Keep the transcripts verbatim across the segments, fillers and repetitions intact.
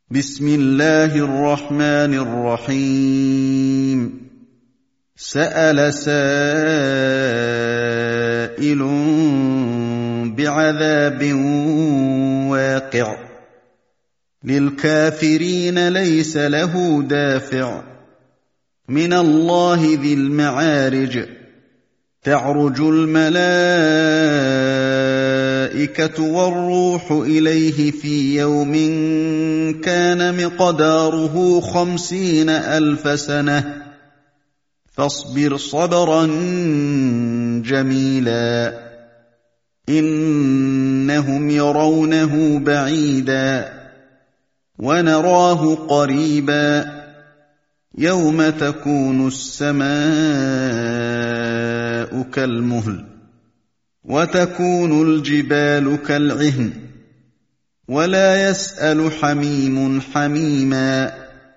بسم الله الرحمن الرحيم سأل سائل بعذاب واقع للكافرين ليس له دافع من الله ذي المعارج تعرج الملائكة والروح إليه في يوم كان مقداره خمسين ألف سنة فاصبر صبرا جميلا إنهم يرونه بعيدا ونراه قريبا يوم تكون السماء كالمهل وتكون الجبال كالعهن ولا يسأل حميم حميما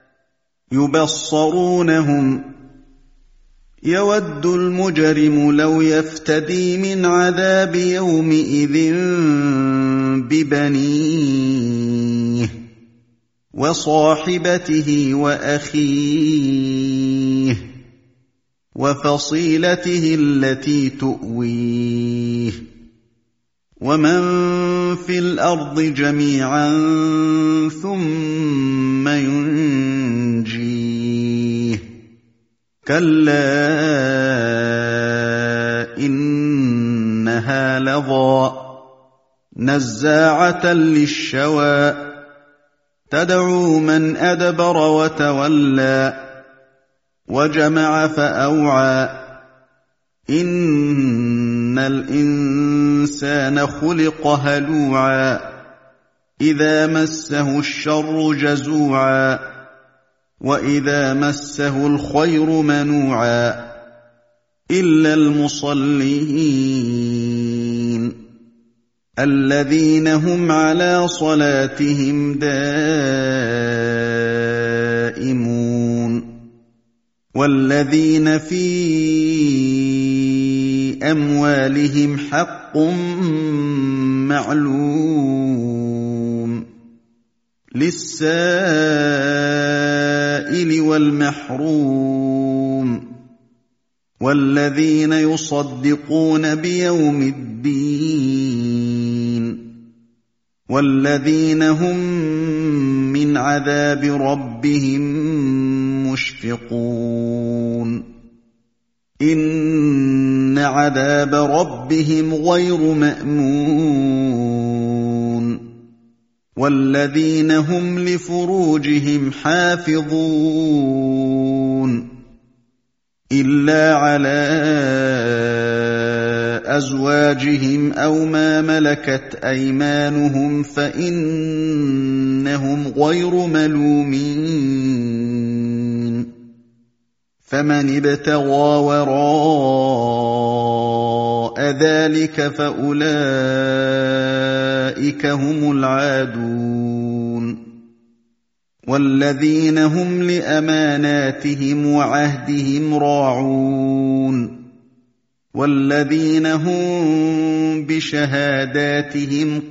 يبصرونهم يود المجرم لو يفتدي من عذاب يومئذ ببنيه وصاحبته وأخيه وفصيلته التي تؤويه ومن في الأرض جميعا ثم ينجيه كلا إنها لظى نزاعة للشوى تدعو من أدبر وتولى وجمع فأوعى إن الإنسان خلق هلوعا إذا مسه الشر جزوعا وإذا مسه الخير منوعا إلا المصلين الذين هم على صلاتهم دائمون والذين في أموالهم حق معلوم للسائل والمحروم والذين يصدقون بيوم الدين والذين هم من عذاب ربهم مشفقون إن عذاب ربهم غير مأمون والذين هم لفروجهم حافظون إلا على أزواجهم أو ما ملكت أيمانهم فإنهم غير ملومين فمن ابتغى وراء ذلك فأولئك هم العادون والذين هم لأماناتهم وعهدهم راعون والذين هم بشهاداتهم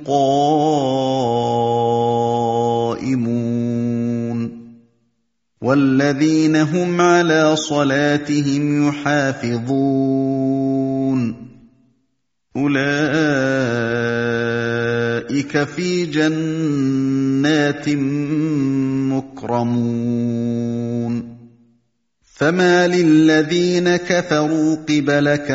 قائمون والذين هم على صلاتهم يحافظون أولئك في جنات مكرمون فما للذين كفروا قبلك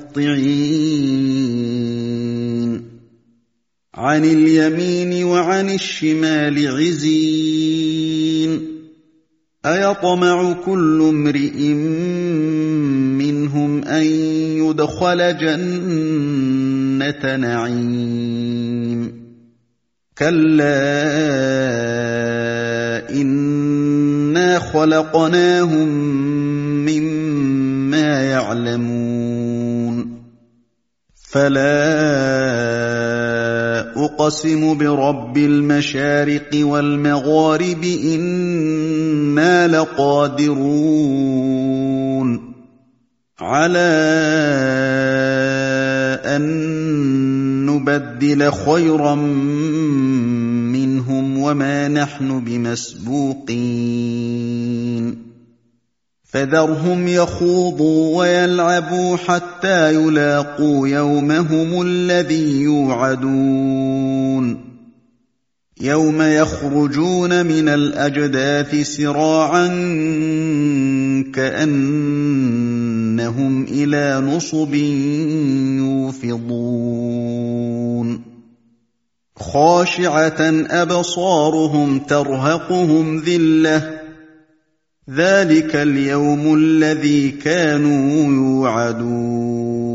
مهطعين عن اليمين وعن الشمال عزين أيطمع كل امرئ منهم أن يدخل جنة نعيم كلا إنا خلقناهم مما يعلمون فلا أقسم برب المشارق والمغارب إنا لقادرون على أن نبدل خيرا منهم وما نحن بمسبوقين فذرهم يخوضوا ويلعبوا حتى يلاقوا يومهم الذي يوعدون يوم يخرجون من الأجداث سراعا كأنهم إلى نصب يوفضون خاشعة أبصارهم ترهقهم ذلة ذلك اليوم الذي كانوا يوعدون